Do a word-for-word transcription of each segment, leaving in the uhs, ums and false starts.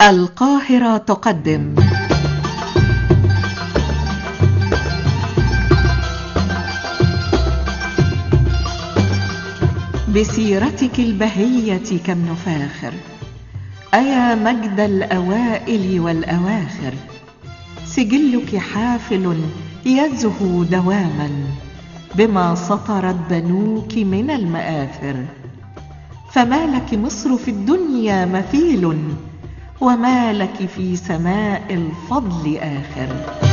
القاهرة تقدم بسيرتك البهية كم نفاخر، أيا مجد الأوائل والأواخر. سجلك حافل يزهو دواما بما سطرت بنوك من المآثر. فما لك مصر في الدنيا مثيل، وما لك في سماء الفضل آخر.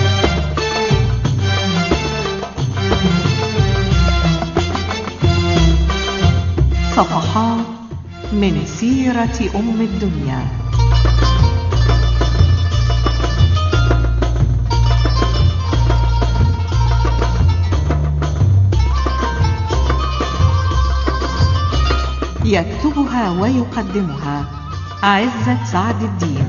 صفحات من سيرة أم الدنيا. يكتبها ويقدمها عزت سعد الدين.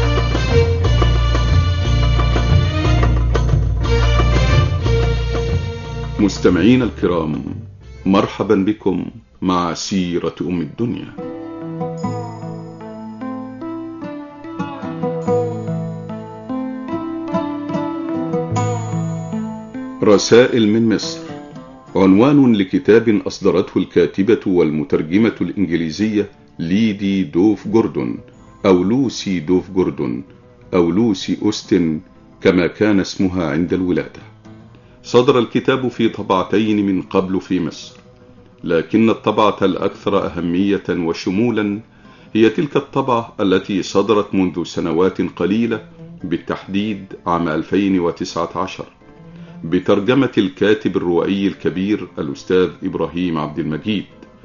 مستمعين الكرام، مرحبا بكم مع سيرة أم الدنيا. رسائل من مصر، عنوان لكتاب أصدرته الكاتبة والمترجمة الإنجليزية ليدي دوف جوردون أو لوسي دوف جوردون أو لوسي أوستن كما كان اسمها عند الولادة. صدر الكتاب في طبعتين من قبل في مصر، لكن الطبعة الأكثر أهمية وشمولا هي تلك الطبعة التي صدرت منذ سنوات قليلة، بالتحديد عام ألفين وتسعة عشر، بترجمة الكاتب الروائي الكبير الأستاذ إبراهيم عبد المجيد.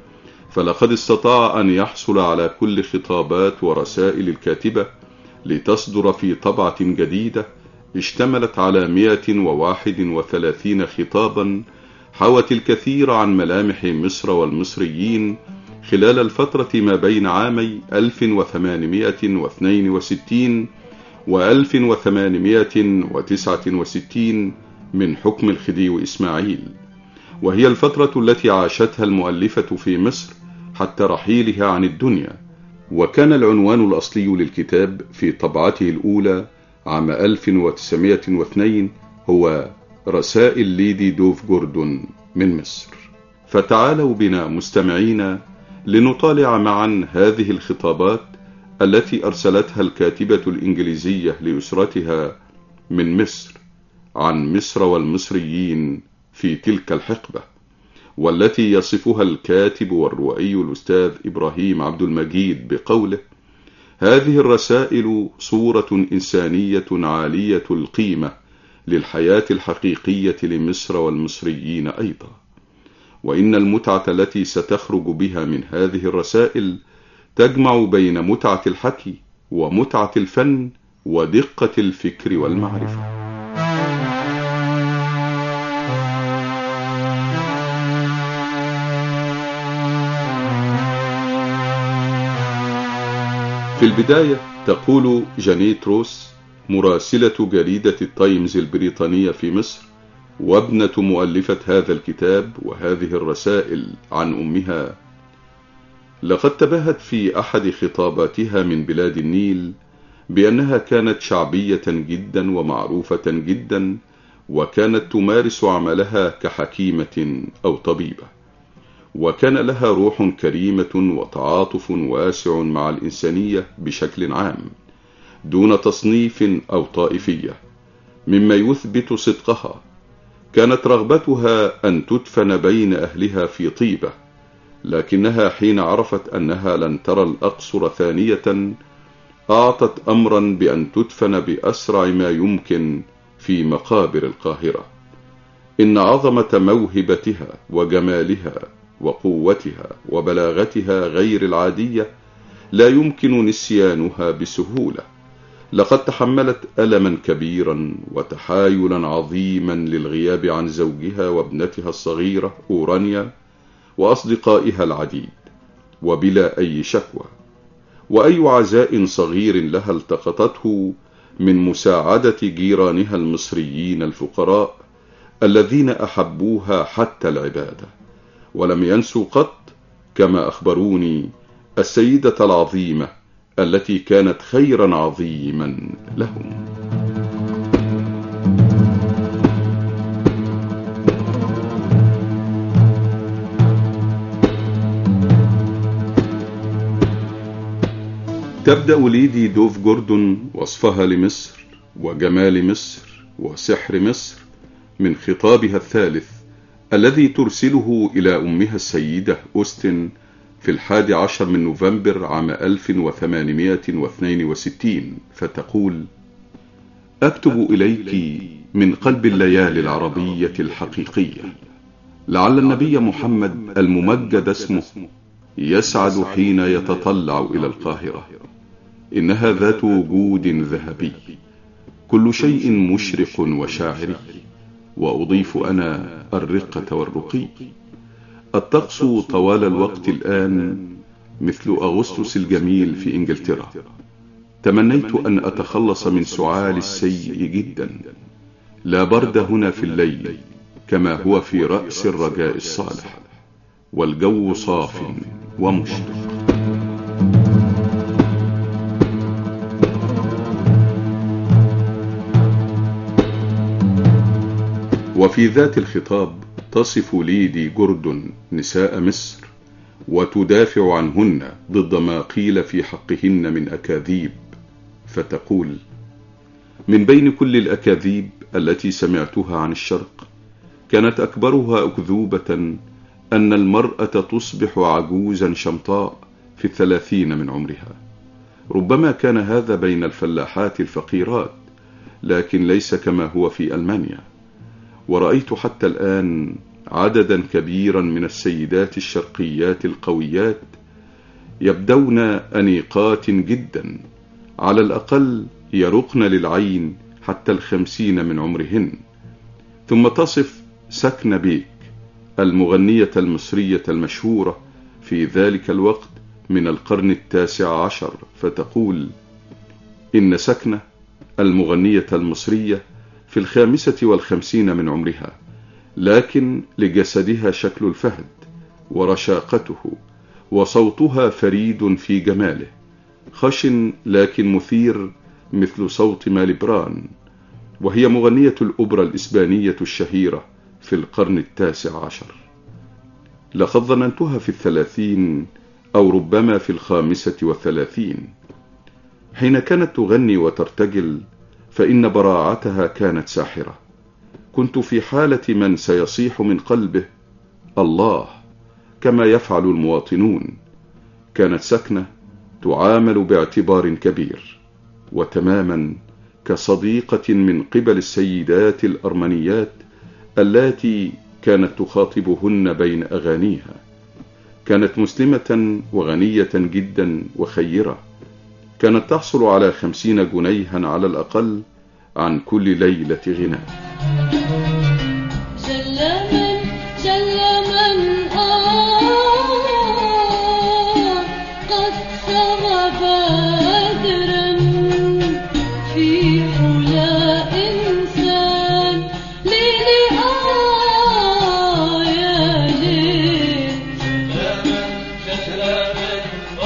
فلقد استطاع أن يحصل على كل خطابات ورسائل الكاتبة لتصدر في طبعة جديدة اشتملت على مئة وواحد وثلاثين خطابا، حوت الكثير عن ملامح مصر والمصريين خلال الفترة ما بين عامي ألف وثمانمئة واثنين وستين و ألف وثمانمئة وتسعة وستين من حكم الخديوي إسماعيل، وهي الفترة التي عاشتها المؤلفة في مصر حتى رحيلها عن الدنيا. وكان العنوان الأصلي للكتاب في طبعته الأولى عام ألف وتسعمئة واثنين هو رسائل ليدي دوف جوردون من مصر. فتعالوا بنا مستمعين لنطالع معا هذه الخطابات التي أرسلتها الكاتبة الإنجليزية لأسرتها من مصر عن مصر والمصريين في تلك الحقبة، والتي يصفها الكاتب والروائي الأستاذ إبراهيم عبد المجيد بقوله: هذه الرسائل صورة إنسانية عالية القيمة للحياة الحقيقية لمصر والمصريين أيضا، وإن المتعة التي ستخرج بها من هذه الرسائل تجمع بين متعة الحكي ومتعة الفن ودقة الفكر والمعرفة. في البداية تقول جانيت روس، مراسلة جريدة التايمز البريطانية في مصر وابنة مؤلفة هذا الكتاب وهذه الرسائل عن أمها: لقد تباهت في أحد خطاباتها من بلاد النيل بأنها كانت شعبية جدا ومعروفة جدا، وكانت تمارس عملها كحكيمة أو طبيبة، وكان لها روح كريمة وتعاطف واسع مع الإنسانية بشكل عام دون تصنيف أو طائفية، مما يثبت صدقها. كانت رغبتها أن تدفن بين أهلها في طيبة، لكنها حين عرفت أنها لن ترى الأقصر ثانية أعطت أمرا بأن تدفن بأسرع ما يمكن في مقابر القاهرة. إن عظمة موهبتها وجمالها وقوتها وبلاغتها غير العادية لا يمكن نسيانها بسهولة. لقد تحملت ألما كبيرا وتحايلا عظيما للغياب عن زوجها وابنتها الصغيرة أورانيا وأصدقائها العديد، وبلا أي شكوى، وأي عزاء صغير لها التقطته من مساعدة جيرانها المصريين الفقراء الذين أحبوها حتى العبادة، ولم ينسوا قط كما أخبروني السيدة العظيمة التي كانت خيرا عظيما لهم. تبدأ ليدي دوف جوردون وصفها لمصر وجمال مصر وسحر مصر من خطابها الثالث الذي ترسله إلى أمها السيدة أوستن في الحادي عشر من نوفمبر عام ألف وثمانمائة واثنين وستين، فتقول: أكتب إليك من قلب الليالي العربية الحقيقية، لعل النبي محمد الممجد اسمه يسعد حين يتطلع إلى القاهرة. إنها ذات وجود ذهبي، كل شيء مشرق وشاعري، وأضيف أنا الرقة والرقي. الطقس طوال الوقت الآن مثل أغسطس الجميل في إنجلترا. تمنيت أن أتخلص من سعال السيء جدا. لا برد هنا في الليل كما هو في رأس الرجاء الصالح، والجو صاف ومشرق. وفي ذات الخطاب تصف ليدي جوردون نساء مصر وتدافع عنهن ضد ما قيل في حقهن من أكاذيب، فتقول: من بين كل الأكاذيب التي سمعتها عن الشرق كانت أكبرها أكذوبة أن المرأة تصبح عجوزا شمطاء في الثلاثين من عمرها. ربما كان هذا بين الفلاحات الفقيرات، لكن ليس كما هو في ألمانيا. ورأيت حتى الآن عددا كبيرا من السيدات الشرقيات القويات يبدون أنيقات جدا، على الأقل يرقن للعين حتى الخمسين من عمرهن. ثم تصف سكنة بيك المغنية المصرية المشهورة في ذلك الوقت من القرن التاسع عشر، فتقول: إن سكنة المغنية المصرية في الخامسة والخمسين من عمرها، لكن لجسدها شكل الفهد ورشاقته، وصوتها فريد في جماله، خشن لكن مثير مثل صوت مالبران، وهي مغنية الأوبرا الإسبانية الشهيرة في القرن التاسع عشر. لقد ظننتها في الثلاثين أو ربما في الخامسة والثلاثين. حين كانت تغني وترتجل فإن براعتها كانت ساحرة. كنت في حالة من سيصيح من قلبه: الله، كما يفعل المواطنون. كانت سكنة تعامل باعتبار كبير، وتماما كصديقة من قبل السيدات الأرمنيات التي كانت تخاطبهن بين أغانيها. كانت مسلمة وغنية جدا وخيرة. كانت تحصل على خمسين جنيها على الأقل عن كل ليلة غناء. جلمن جلمن آه قد سما بدرا في حلا إنسان ليلي آه يا ليل. جلمن جلمن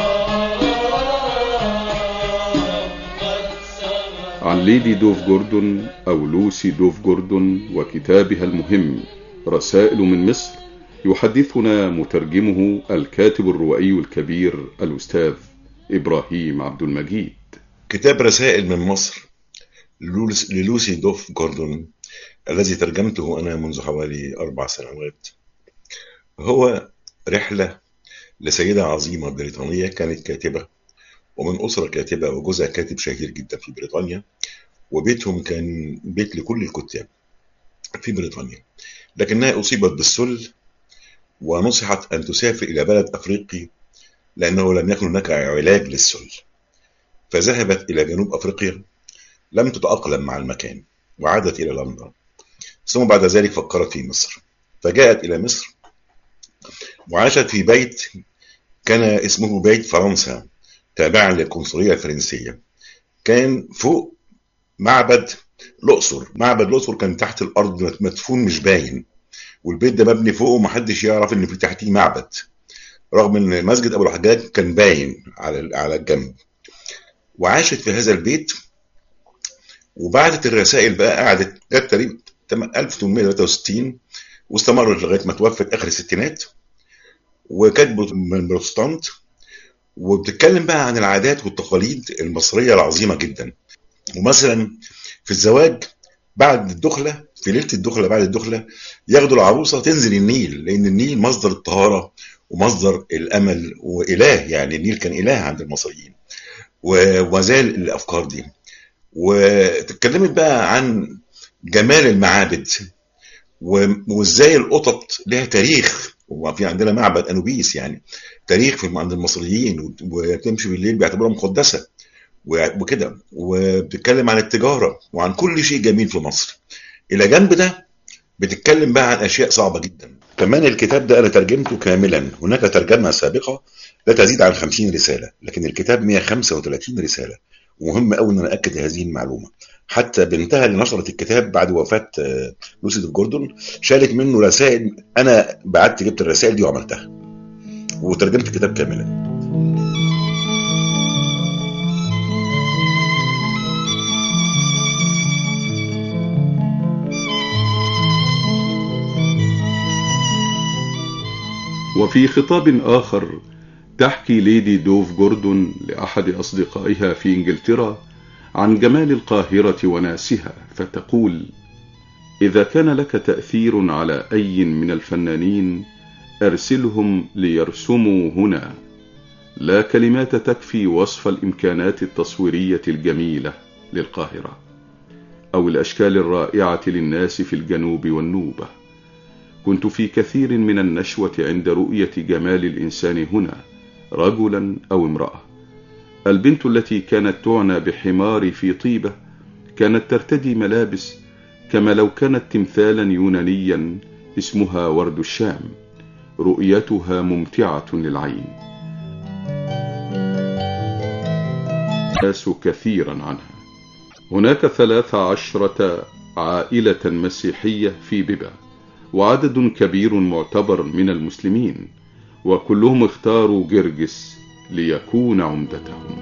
عن ليدي دوف جوردون أو لوسي دوف جوردون وكتابها المهم رسائل من مصر، يحدثنا مترجمه الكاتب الروائي الكبير الأستاذ إبراهيم عبد المجيد. كتاب رسائل من مصر للوسي دوف جوردون الذي ترجمته أنا منذ حوالي أربع سنوات هو رحلة لسيدة عظيمة بريطانية كانت كاتبة ومن أسرة كاتبة، وجوزها كاتب شهير جدا في بريطانيا، وبيتهم كان بيت لكل الكتاب في بريطانيا، لكنها أصيبت بالسل ونصحت أن تسافر إلى بلد أفريقي لأنه لم يكن هناك علاج للسل. فذهبت إلى جنوب أفريقيا، لم تتأقلم مع المكان وعادت إلى لندن، ثم بعد ذلك فكرت في مصر، فجاءت إلى مصر وعاشت في بيت كان اسمه بيت فرنسا تابعا للقنصلية الفرنسية. كان فوق معبد الأقصر، معبد الأقصر كان تحت الأرض مدفون مش باين، والبيت ده مبني فوقه ومحدش يعرف إن في تحتيه معبد، رغم إن مسجد أبو الحجاج كان باين على على الجنب. وعاشت في هذا البيت، وبعتت الرسائل بقى، قعدت جت تقريبا ألف وثمانمائة وثلاثة وستين واستمرت لغايه ما توفت اخر الستينات، وكانت من بروتستانت، وبتتكلم بقى عن العادات والتقاليد المصريه العظيمه جدا. ومثلا في الزواج بعد الدخله، في ليله الدخله بعد الدخله ياخدوا العروسه تنزل النيل، لان النيل مصدر الطهاره ومصدر الامل واله، يعني النيل كان اله عند المصريين، وما زال الافكار دي. وتكلمت بقى عن جمال المعابد، وازاي القطط لها تاريخ، وفي عندنا معبد انوبيس يعني تاريخ في عند المصريين، وتمشي بالليل بيعتبروها مقدسه وكده. وبتتكلم عن التجاره وعن كل شيء جميل في مصر. الى جنب ده بتتكلم بقى عن اشياء صعبه جدا. كمان الكتاب ده انا ترجمته كاملا، هناك ترجمه سابقه لا تزيد عن خمسين رساله، لكن الكتاب مئة وخمسة وثلاثين رساله. ومهم قوي ان انا اكد هذه المعلومه. حتى بنتها اللي نشرت الكتاب بعد وفاه لوسي دوف جوردون شالت منه رسائل، انا بعت جبت الرسائل دي وعملتها وترجمت الكتاب كاملا. وفي خطاب آخر تحكي ليدي دوف جوردون لأحد أصدقائها في إنجلترا عن جمال القاهرة وناسها، فتقول: إذا كان لك تأثير على أي من الفنانين أرسلهم ليرسموا هنا. لا كلمات تكفي وصف الإمكانات التصويرية الجميلة للقاهرة، أو الأشكال الرائعة للناس في الجنوب والنوبة. كنت في كثير من النشوة عند رؤية جمال الإنسان هنا، رجلا أو امرأة. البنت التي كانت تعنى بحمار في طيبة كانت ترتدي ملابس كما لو كانت تمثالا يونانيا اسمها ورد الشام. رؤيتها ممتعة للعين. الناس كثيرا عنها. هناك ثلاث عشرة عائلة مسيحية في بيبا، وعدد كبير معتبر من المسلمين، وكلهم اختاروا جرجس ليكون عمدتهم.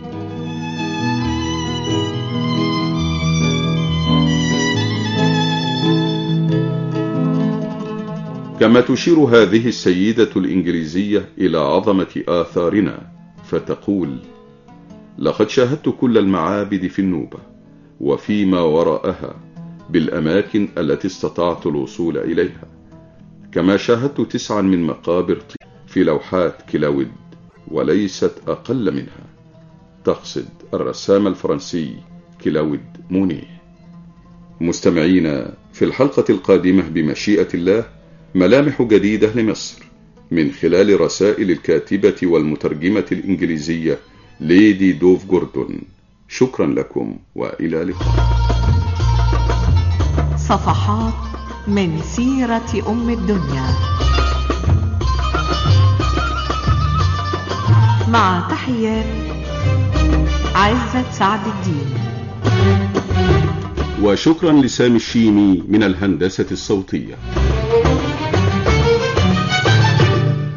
كما تشير هذه السيدة الإنجليزية إلى عظمة آثارنا، فتقول: لقد شاهدت كل المعابد في النوبة وفيما وراءها بالأماكن التي استطعت الوصول إليها، كما شاهدت تسعا من مقابر في لوحات كلاود وليست أقل منها. تقصد الرسام الفرنسي كلاود مونيه. مستمعينا، في الحلقة القادمة بمشيئة الله ملامح جديدة لمصر من خلال رسائل الكاتبة والمترجمة الإنجليزية ليدي دوف جوردون. شكرا لكم وإلى لقاء. صفحات من سيرة أم الدنيا، مع تحيات عزت سعد الدين. وشكرا لسامي الشيمي من الهندسة الصوتية.